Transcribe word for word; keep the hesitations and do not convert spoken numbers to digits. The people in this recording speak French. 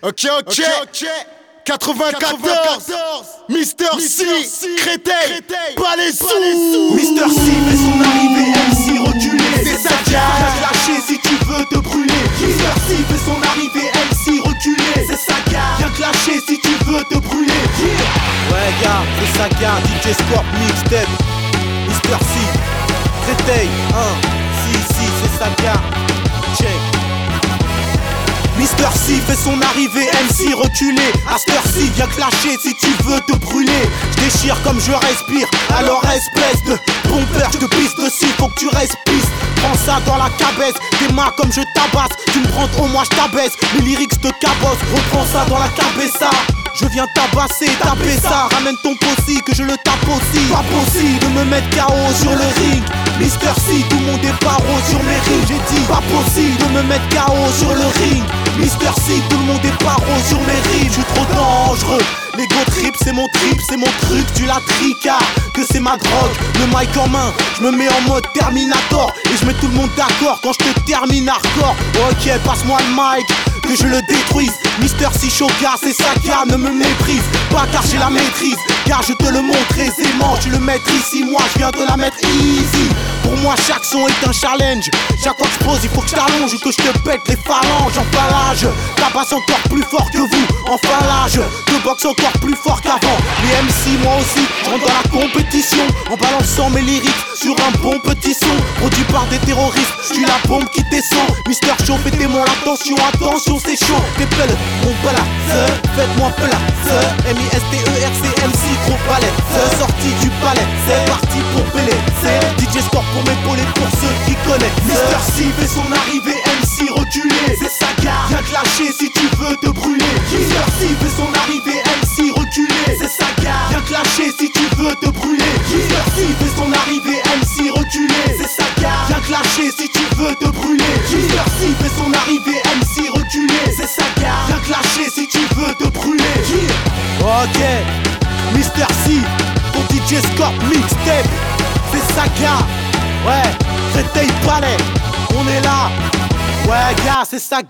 Ok, ok, ok. quatre-vingt-quatorze, Mister C, Créteil, pas les sous. Mister C fait son arrivée, M C reculé. C'est sa gare, viens te lâcher si tu veux te brûler. Mister C fait son arrivée, M C reculé. C'est sa gare, viens te lâcher si tu veux te brûler. Ouais gars, c'est sa gare, D J Scorp Mixtape. Mister C, Créteil, hein. Si, si, c'est sa gare. Check. Mister C fait son arrivée, M C reculé. À cette heure-ci, viens clasher si tu veux te brûler. Je déchire comme je respire, alors espèce de pompeur, je te pisse dessus, faut que tu restes piste. Prends ça dans la cabesse, tes mains comme je tabasse. Tu me prends trop, moi je t'abaisse, mes lyrics te cabossent. Reprends ça dans la cabessa. Je viens tabasser, taper ça. Ramène ton possi, que je le tape aussi. Pas possible de me mettre K O sur le ring. Mister C, tout le monde est paro sur mes rimes. J'ai dit, pas possible de me mettre K O sur le ring. Mister C, tout le monde est paro sur mes rimes. Je suis trop dangereux. L'ego trip, c'est mon trip, c'est mon truc. Tu la tricard, que c'est ma drogue. Le mic en main, je me mets en mode Terminator. Et je mets tout le monde d'accord quand je te termine hardcore. Ok, passe-moi le mic, que je le détruise. Mister C Shoga, c'est sa gamme, ne me méprise pas car j'ai la maîtrise. Car je te le montre aisément, je suis le maître ici, moi je viens te la mettre easy. Pour moi chaque son est un challenge. Chaque fois que je pose il faut que je t'allonge ou que je te pète les phalanges. En palage, tabasse encore plus fort que vous. En phalage, te boxe encore plus fort qu'avant. Les M C moi aussi, je rentre dans la compétition en balançant mes lyrics sur un bon petit son. Produit par des terroristes, je suis la bombe qui descend. Mister Show, faites-moi attention, attention c'est chaud. T'es belle, mon balade, faites-moi place. M I S T E R C M C, gros palais. Sortie du palais, c'est parti pour Pelé. C'est D J Scorp pour m'épauler pour ceux qui connaissent. Mister C fait son arrivée, M C reculé. C'est sa gare, viens te lâcher si tu veux te brûler. Mister C fait son arrivée, M C reculé. C'est sa gare, viens te lâcher si tu veux te brûler. Mister C fait son arrivée, M C reculé. C'est sa gare, viens te lâcher si tu veux te brûler. Mister C fait son arrivée, M C reculé. C'est sa gare, viens te lâcher si tu veux te brûler. Ok, Mister C, ton D J Scorp Mixtape. C'est sa gare, ouais, Créteil Palais, on est là. ouais gars, c'est sa